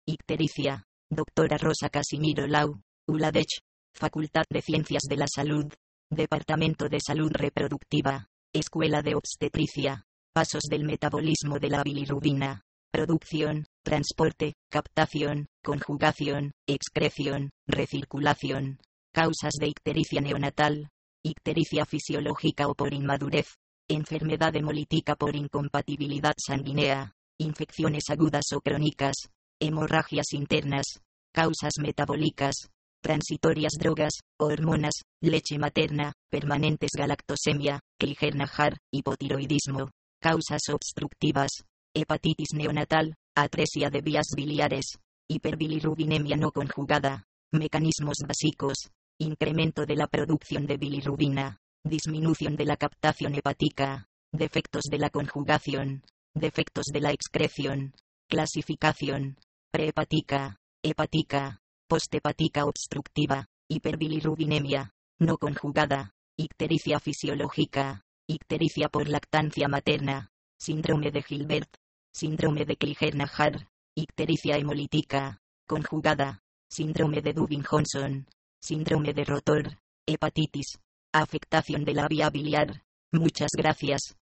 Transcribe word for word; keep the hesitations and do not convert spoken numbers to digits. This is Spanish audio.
Ictericia. Doctora Rosa Casimiro Lau, ULADECH. Facultad de Ciencias de la Salud. Departamento de Salud Reproductiva. Escuela de Obstetricia. Pasos del metabolismo de la bilirrubina. Producción, transporte, captación, conjugación, excreción, recirculación. Causas de ictericia neonatal. Ictericia fisiológica o por inmadurez. Enfermedad hemolítica por incompatibilidad sanguínea. Infecciones agudas o crónicas. Hemorragias internas. Causas metabólicas. Transitorias drogas, hormonas, leche materna, permanentes galactosemia, Klinger-Najar, hipotiroidismo. Causas obstructivas. Hepatitis neonatal, atresia de vías biliares. Hiperbilirrubinemia no conjugada. Mecanismos básicos. Incremento de la producción de bilirrubina. Disminución de la captación hepática. Defectos de la conjugación. Defectos de la excreción. Clasificación. Prehepática. Hepática. Posthepática obstructiva. Hiperbilirrubinemia. No conjugada. Ictericia fisiológica. Ictericia por lactancia materna. Síndrome de Gilbert. Síndrome de Klinger-Najar. Ictericia hemolítica. Conjugada. Síndrome de Dubin-Johnson. Síndrome de Rotor. Hepatitis. Afectación de la vía biliar. Muchas gracias.